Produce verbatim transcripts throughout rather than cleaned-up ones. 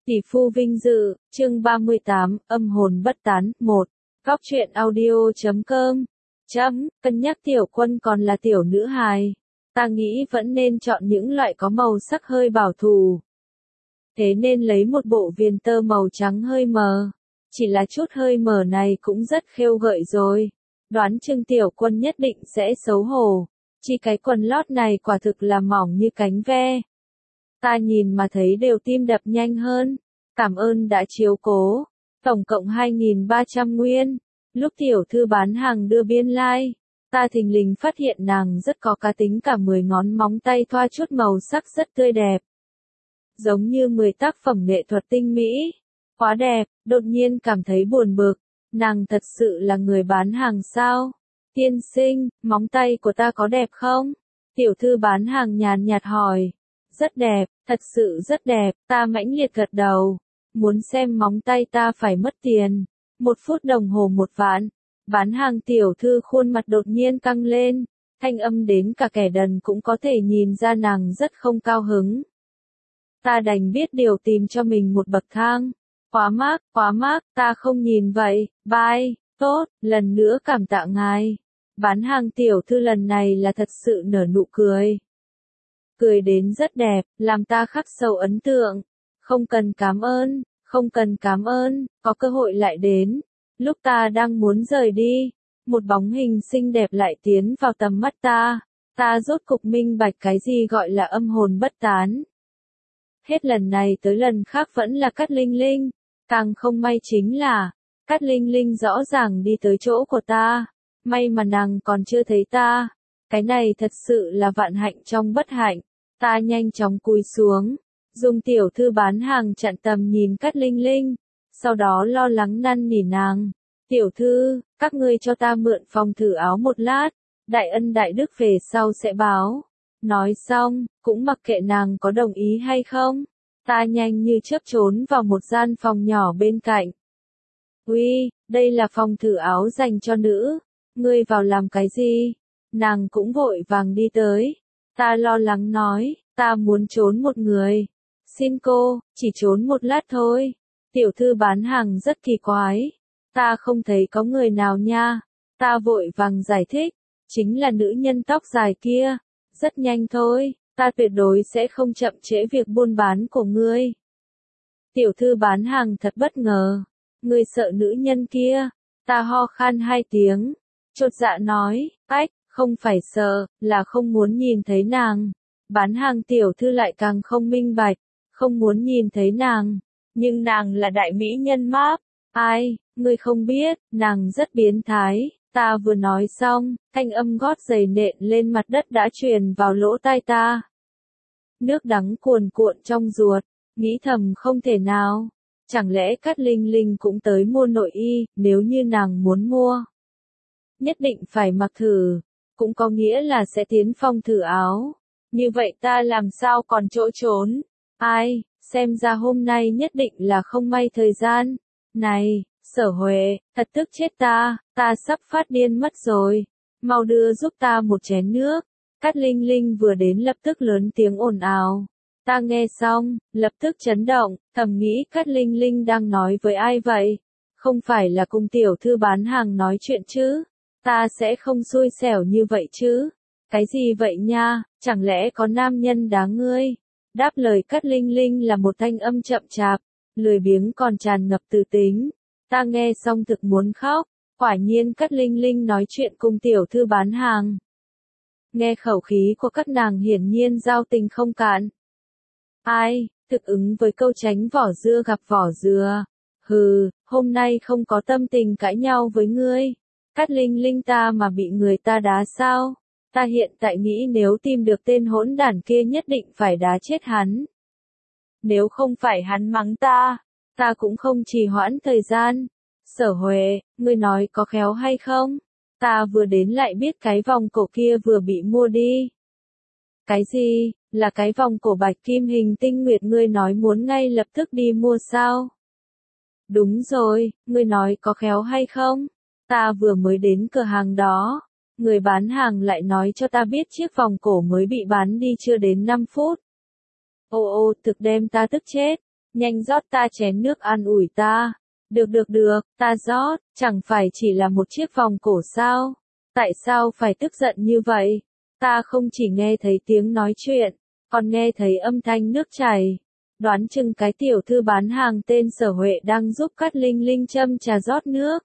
Tỷ phu vinh dự, chương ba mươi tám, âm hồn bất tán, một. Góc truyện audio chấm com. Chấm, cân nhắc Tiểu Quân còn là tiểu nữ hài. Ta nghĩ vẫn nên chọn những loại có màu sắc hơi bảo thủ. Thế nên lấy một bộ viền tơ màu trắng hơi mờ. Chỉ là chút hơi mờ này cũng rất khêu gợi rồi. Đoán chừng Tiểu Quân nhất định sẽ xấu hổ. Chỉ cái quần lót này quả thực là mỏng như cánh ve. Ta nhìn mà thấy đều tim đập nhanh hơn. Cảm ơn đã chiếu cố. Tổng cộng hai nghìn ba trăm nguyên. Lúc tiểu thư bán hàng đưa biên lai, like, ta thình lình phát hiện nàng rất có cá tính, cả mười ngón móng tay thoa chút màu sắc rất tươi đẹp. Giống như mười tác phẩm nghệ thuật tinh mỹ. Quá đẹp, đột nhiên cảm thấy buồn bực. Nàng thật sự là người bán hàng sao? Tiên sinh, móng tay của ta có đẹp không? Tiểu thư bán hàng nhàn nhạt hỏi. Rất đẹp, thật sự rất đẹp, ta mãnh liệt gật đầu. Muốn xem móng tay ta phải mất tiền. Một phút đồng hồ một vạn. Bán hàng tiểu thư khuôn mặt đột nhiên căng lên. Thanh âm đến cả kẻ đần cũng có thể nhìn ra nàng rất không cao hứng. Ta đành biết điều tìm cho mình một bậc thang. Quá mắc, quá mắc, ta không nhìn vậy, bye, tốt, lần nữa cảm tạ ngài. Bán hàng tiểu thư lần này là thật sự nở nụ cười. Cười đến rất đẹp, làm ta khắc sâu ấn tượng. Không cần cảm ơn, không cần cảm ơn, có cơ hội lại đến. Lúc ta đang muốn rời đi, một bóng hình xinh đẹp lại tiến vào tầm mắt ta. Ta rốt cục minh bạch cái gì gọi là âm hồn bất tán. Hết lần này tới lần khác vẫn là Cát Linh Linh. Càng không may chính là, Cát Linh Linh rõ ràng đi tới chỗ của ta. May mà nàng còn chưa thấy ta. Cái này thật sự là vạn hạnh trong bất hạnh. Ta nhanh chóng cúi xuống, dùng tiểu thư bán hàng chặn tầm nhìn Cát Linh Linh, sau đó lo lắng năn nỉ nàng. Tiểu thư, các ngươi cho ta mượn phòng thử áo một lát, đại ân đại đức về sau sẽ báo. Nói xong, cũng mặc kệ nàng có đồng ý hay không, ta nhanh như chớp trốn vào một gian phòng nhỏ bên cạnh. Uy, đây là phòng thử áo dành cho nữ, ngươi vào làm cái gì? Nàng cũng vội vàng đi tới. Ta lo lắng nói, ta muốn trốn một người. Xin cô, chỉ trốn một lát thôi. Tiểu thư bán hàng rất kỳ quái. Ta không thấy có người nào nha. Ta vội vàng giải thích, chính là nữ nhân tóc dài kia. Rất nhanh thôi, ta tuyệt đối sẽ không chậm trễ việc buôn bán của ngươi. Tiểu thư bán hàng thật bất ngờ. Ngươi sợ nữ nhân kia. Ta ho khan hai tiếng. Chột dạ nói, ách. Không phải sợ, là không muốn nhìn thấy nàng. Bán hàng tiểu thư lại càng không minh bạch, không muốn nhìn thấy nàng. Nhưng nàng là đại mỹ nhân máp. Ai, ngươi không biết, nàng rất biến thái. Ta vừa nói xong, thanh âm gót giày nện lên mặt đất đã truyền vào lỗ tai ta. Nước đắng cuồn cuộn trong ruột, nghĩ thầm không thể nào. Chẳng lẽ Cát Linh Linh cũng tới mua nội y, nếu như nàng muốn mua. Nhất định phải mặc thử. Cũng có nghĩa là sẽ tiến phòng thử áo. Như vậy ta làm sao còn chỗ trốn? Ai, xem ra hôm nay nhất định là không may thời gian. Này, Sở Huệ, thật tức chết ta, ta sắp phát điên mất rồi. Mau đưa giúp ta một chén nước. Cát Linh Linh vừa đến lập tức lớn tiếng ồn ào. Ta nghe xong, lập tức chấn động, thầm nghĩ Cát Linh Linh đang nói với ai vậy? Không phải là cùng tiểu thư bán hàng nói chuyện chứ? Ta sẽ không xui xẻo như vậy chứ. Cái gì vậy nha, chẳng lẽ có nam nhân đá ngươi? Đáp lời Cát Linh Linh là một thanh âm chậm chạp, lười biếng còn tràn ngập từ tính. Ta nghe xong thực muốn khóc, quả nhiên Cát Linh Linh nói chuyện cùng tiểu thư bán hàng. Nghe khẩu khí của các nàng hiển nhiên giao tình không cạn. Ai, thực ứng với câu tránh vỏ dưa gặp vỏ dừa. Hừ, hôm nay không có tâm tình cãi nhau với ngươi. Cát Linh Linh ta mà bị người ta đá sao? Ta hiện tại nghĩ nếu tìm được tên hỗn đản kia nhất định phải đá chết hắn. Nếu không phải hắn mắng ta, ta cũng không trì hoãn thời gian. Sở Huệ, ngươi nói có khéo hay không? Ta vừa đến lại biết cái vòng cổ kia vừa bị mua đi. Cái gì? Là cái vòng cổ bạch kim hình tinh nguyệt ngươi nói muốn ngay lập tức đi mua sao? Đúng rồi, ngươi nói có khéo hay không? Ta vừa mới đến cửa hàng đó, người bán hàng lại nói cho ta biết chiếc vòng cổ mới bị bán đi chưa đến năm phút. Ô ô, thực đem ta tức chết. nhanh rót ta chén nước an ủi ta. Được được được, ta rót, chẳng phải chỉ là một chiếc vòng cổ sao? Tại sao phải tức giận như vậy? Ta không chỉ nghe thấy tiếng nói chuyện, còn nghe thấy âm thanh nước chảy. Đoán chừng cái tiểu thư bán hàng tên Sở Huệ đang giúp Cát Linh Linh châm trà rót nước.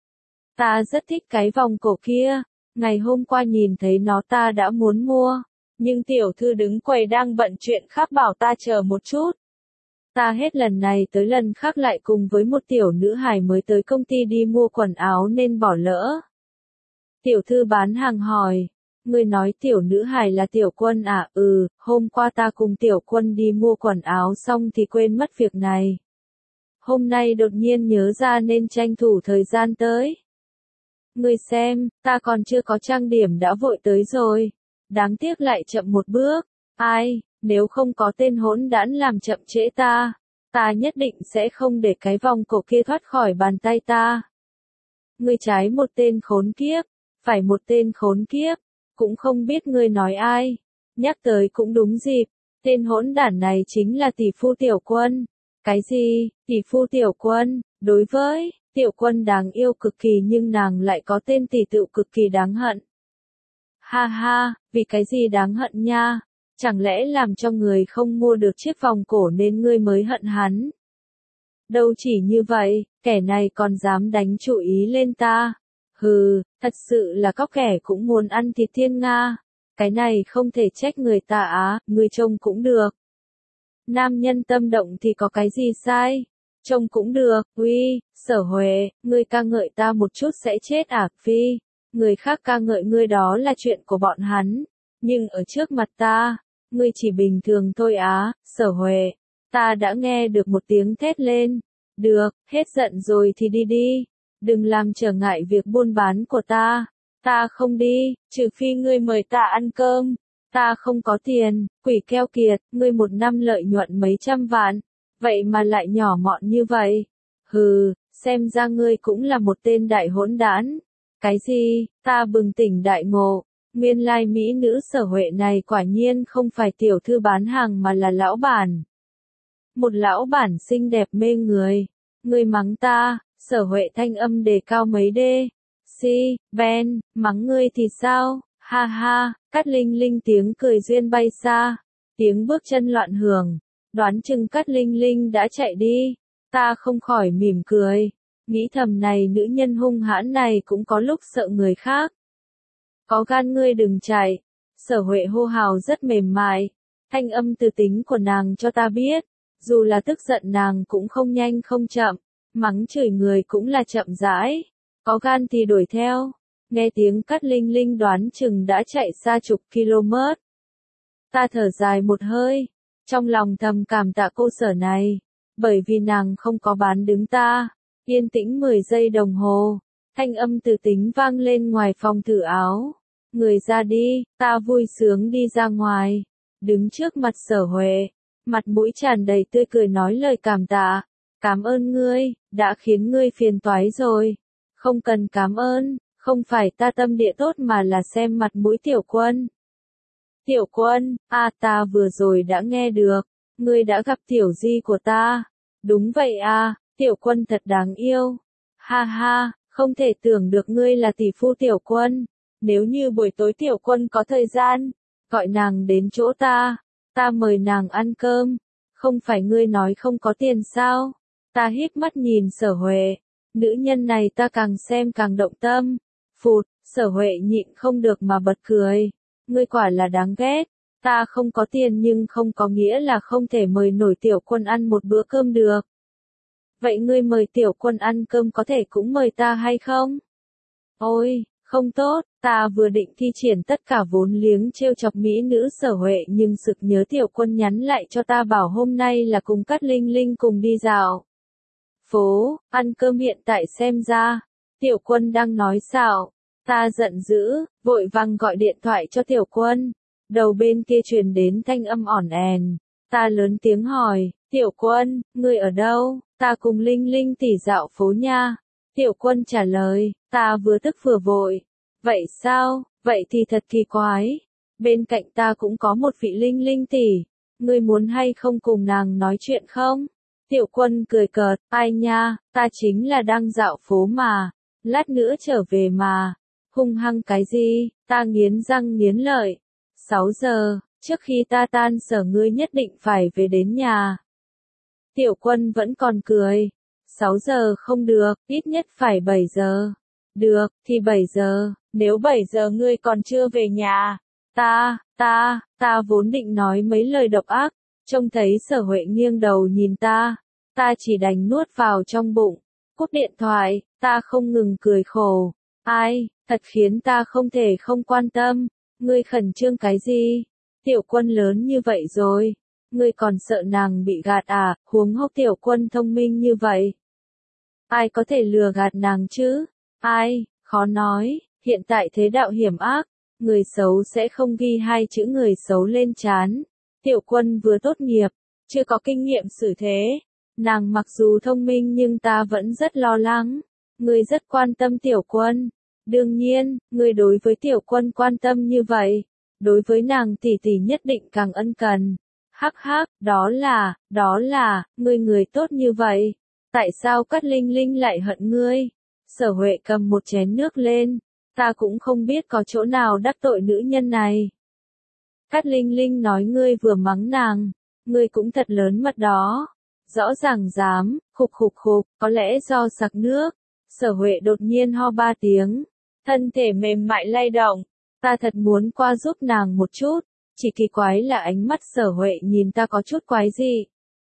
Ta rất thích cái vòng cổ kia, ngày hôm qua nhìn thấy nó ta đã muốn mua, nhưng tiểu thư đứng quầy đang bận chuyện khác bảo ta chờ một chút. Ta hết lần này tới lần khác lại cùng với một tiểu nữ hài mới tới công ty đi mua quần áo nên bỏ lỡ. Tiểu thư bán hàng hỏi, ngươi nói tiểu nữ hài là Tiểu Quân à? Ừ, hôm qua ta cùng Tiểu Quân đi mua quần áo xong thì quên mất việc này. Hôm nay đột nhiên nhớ ra nên tranh thủ thời gian tới. Ngươi xem, ta còn chưa có trang điểm đã vội tới rồi. Đáng tiếc lại chậm một bước. Ai, nếu không có tên hỗn đản làm chậm trễ ta, ta nhất định sẽ không để cái vòng cổ kia thoát khỏi bàn tay ta. Ngươi trái một tên khốn kiếp, phải một tên khốn kiếp, cũng không biết ngươi nói ai. Nhắc tới cũng đúng dịp, tên hỗn đản này chính là tỷ phu Tiểu Quân. Cái gì, tỷ phu Tiểu Quân? Đối với Tiểu Quân đáng yêu cực kỳ nhưng nàng lại có tên tỷ tựu cực kỳ đáng hận. Ha ha, vì cái gì đáng hận nha? Chẳng lẽ làm cho người không mua được chiếc vòng cổ nên ngươi mới hận hắn? Đâu chỉ như vậy, kẻ này còn dám đánh chủ ý lên ta. Hừ, thật sự là có kẻ cũng muốn ăn thịt thiên nga. Cái này không thể trách người ta á, người trông cũng được. Nam nhân tâm động thì có cái gì sai? Trông cũng được, uy, Sở Huệ, ngươi ca ngợi ta một chút sẽ chết à? Phi, người khác ca ngợi ngươi đó là chuyện của bọn hắn. Nhưng ở trước mặt ta, ngươi chỉ bình thường thôi á, Sở Huệ. Ta đã nghe được một tiếng thét lên. Được, hết giận rồi thì đi đi. Đừng làm trở ngại việc buôn bán của ta. Ta không đi, trừ phi ngươi mời ta ăn cơm. Ta không có tiền, quỷ keo kiệt, ngươi một năm lợi nhuận mấy trăm vạn. Vậy mà lại nhỏ mọn như vậy. Hừ, xem ra ngươi cũng là một tên đại hỗn đản. Cái gì, ta bừng tỉnh đại ngộ. Nguyên lai mỹ nữ Sở Huệ này quả nhiên không phải tiểu thư bán hàng mà là lão bản. Một lão bản xinh đẹp mê người. Ngươi mắng ta, Sở Huệ thanh âm đề cao mấy đê. Si, Ben, mắng ngươi thì sao? Ha ha, Cát Linh Linh tiếng cười duyên bay xa. Tiếng bước chân loạn hưởng. Đoán chừng Cát Linh Linh đã chạy đi. Ta không khỏi mỉm cười. Nghĩ thầm này nữ nhân hung hãn này cũng có lúc sợ người khác. Có gan ngươi đừng chạy. Sở Huệ hô hào rất mềm mại. Thanh âm từ tính của nàng cho ta biết. Dù là tức giận nàng cũng không nhanh không chậm. Mắng chửi người cũng là chậm rãi. Có gan thì đuổi theo. Nghe tiếng Cát Linh Linh đoán chừng đã chạy xa chục km. Ta thở dài một hơi. Trong lòng thầm cảm tạ cô Sở này. Bởi vì nàng không có bán đứng ta. Yên tĩnh mười giây đồng hồ. Thanh âm từ tính vang lên ngoài phòng thử áo. Người ra đi, ta vui sướng đi ra ngoài. Đứng trước mặt Sở Huệ. Mặt mũi tràn đầy tươi cười nói lời cảm tạ. Cảm ơn ngươi, đã khiến ngươi phiền toái rồi. Không cần cảm ơn, không phải ta tâm địa tốt mà là xem mặt mũi Tiểu Quân. Tiểu Quân, à ta vừa rồi đã nghe được. Ngươi đã gặp tiểu di của ta. Đúng vậy à, Tiểu Quân thật đáng yêu. Ha ha, không thể tưởng được ngươi là tỷ phu Tiểu Quân. Nếu như buổi tối Tiểu Quân có thời gian, gọi nàng đến chỗ ta. Ta mời nàng ăn cơm. Không phải ngươi nói không có tiền sao? Ta híp mắt nhìn Sở Huệ. Nữ nhân này ta càng xem càng động tâm. Phụt, Sở Huệ nhịn không được mà bật cười. Ngươi quả là đáng ghét. Ta không có tiền nhưng không có nghĩa là không thể mời nổi Tiểu Quân ăn một bữa cơm được. Vậy ngươi mời Tiểu Quân ăn cơm có thể cũng mời ta hay không? Ôi, không tốt, ta vừa định thi triển tất cả vốn liếng trêu chọc mỹ nữ Sở Huệ nhưng sực nhớ Tiểu Quân nhắn lại cho ta bảo hôm nay là cùng Cát Linh Linh cùng đi dạo phố, ăn cơm hiện tại xem ra. Tiểu Quân đang nói xạo. Ta giận dữ, vội vàng gọi điện thoại cho Tiểu Quân. Đầu bên kia truyền đến thanh âm ỏn èn. Ta lớn tiếng hỏi, Tiểu Quân, ngươi ở đâu? Ta cùng Linh Linh tỉ dạo phố nha. Tiểu Quân trả lời, ta vừa tức vừa vội. Vậy sao, vậy thì thật kỳ quái. Bên cạnh ta cũng có một vị Linh Linh tỉ. Ngươi muốn hay không cùng nàng nói chuyện không? Tiểu Quân cười cợt, ai nha, ta chính là đang dạo phố mà, lát nữa trở về mà, hung hăng cái gì, ta nghiến răng nghiến lợi. sáu giờ, trước khi ta tan sở ngươi nhất định phải về đến nhà. Tiểu Quân vẫn còn cười, sáu giờ không được, ít nhất phải bảy giờ. Được, thì bảy giờ, nếu bảy giờ ngươi còn chưa về nhà, ta, ta, ta vốn định nói mấy lời độc ác, trông thấy Sở Huệ nghiêng đầu nhìn ta, ta chỉ đành nuốt vào trong bụng, cúp điện thoại, ta không ngừng cười khổ, ai, thật khiến ta không thể không quan tâm, ngươi khẩn trương cái gì, Tiểu Quân lớn như vậy rồi, ngươi còn sợ nàng bị gạt à, huống hốc Tiểu Quân thông minh như vậy. Ai có thể lừa gạt nàng chứ? Ai, khó nói, hiện tại thế đạo hiểm ác, người xấu sẽ không ghi hai chữ người xấu lên trán. Tiểu Quân vừa tốt nghiệp, chưa có kinh nghiệm xử thế. Nàng mặc dù thông minh nhưng ta vẫn rất lo lắng. Người rất quan tâm Tiểu Quân. Đương nhiên, người đối với Tiểu Quân quan tâm như vậy. Đối với nàng tỷ tỷ nhất định càng ân cần. Hắc hắc, đó là, đó là, người người tốt như vậy. Tại sao Cát Linh Linh lại hận ngươi? Sở Huệ cầm một chén nước lên, ta cũng không biết có chỗ nào đắc tội nữ nhân này. Cát Linh Linh nói ngươi vừa mắng nàng, ngươi cũng thật lớn mật đó. Rõ ràng dám, khục khục khục, có lẽ do sặc nước. Sở Huệ đột nhiên ho ba tiếng, thân thể mềm mại lay động, ta thật muốn qua giúp nàng một chút, chỉ kỳ quái là ánh mắt Sở Huệ nhìn ta có chút quái dị.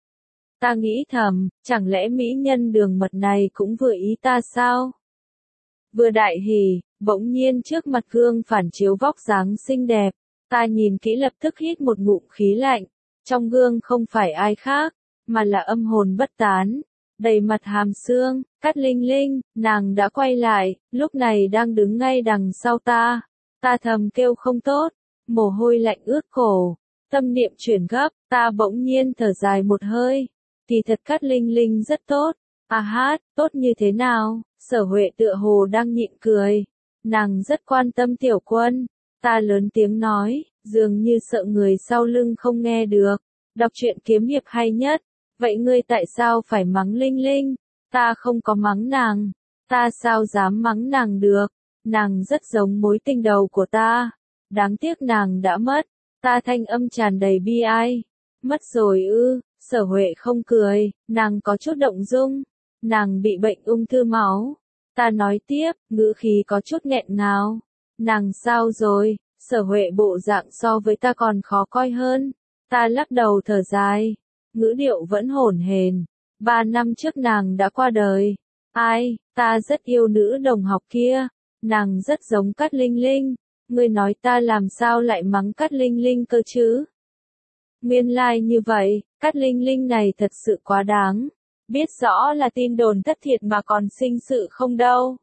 Ta nghĩ thầm, chẳng lẽ mỹ nhân đường mật này cũng vừa ý ta sao? Vừa đại hỉ, bỗng nhiên trước mặt gương phản chiếu vóc dáng xinh đẹp, ta nhìn kỹ lập tức hít một ngụm khí lạnh, trong gương không phải ai khác, mà là âm hồn bất tán, đầy mặt hàm xương, Cát Linh Linh, nàng đã quay lại, lúc này đang đứng ngay đằng sau ta, ta thầm kêu không tốt, mồ hôi lạnh ướt cổ, tâm niệm chuyển gấp, ta bỗng nhiên thở dài một hơi. Kỳ thật Cát Linh Linh rất tốt, à hát, tốt như thế nào, Sở Huệ tựa hồ đang nhịn cười, nàng rất quan tâm Tiểu Quân, ta lớn tiếng nói, dường như sợ người sau lưng không nghe được, đọc truyện kiếm hiệp hay nhất, vậy ngươi tại sao phải mắng Linh Linh, ta không có mắng nàng, ta sao dám mắng nàng được, nàng rất giống mối tình đầu của ta, đáng tiếc nàng đã mất, ta thanh âm tràn đầy bi ai, mất rồi ư. Sở Huệ không cười, nàng có chút động dung, nàng bị bệnh ung thư máu. Ta nói tiếp, ngữ khí có chút nghẹn ngào. Nàng sao rồi? Sở Huệ bộ dạng so với ta còn khó coi hơn. Ta lắc đầu thở dài, ngữ điệu vẫn hổn hển. Ba năm trước nàng đã qua đời. Ai, ta rất yêu nữ đồng học kia. Nàng rất giống Cát Linh Linh. Ngươi nói ta làm sao lại mắng Cát Linh Linh cơ chứ? Nguyên lai like như vậy, Cát Linh Linh này thật sự quá đáng. Biết rõ là tin đồn thất thiệt mà còn sinh sự không đâu.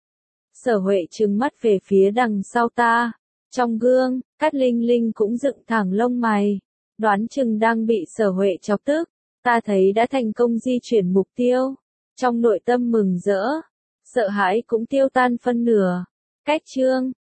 Sở Huệ trừng mắt về phía đằng sau ta. Trong gương, Cát Linh Linh cũng dựng thẳng lông mày. Đoán chừng đang bị Sở Huệ chọc tức. Ta thấy đã thành công di chuyển mục tiêu. Trong nội tâm mừng rỡ. Sợ hãi cũng tiêu tan phân nửa. Cách chương.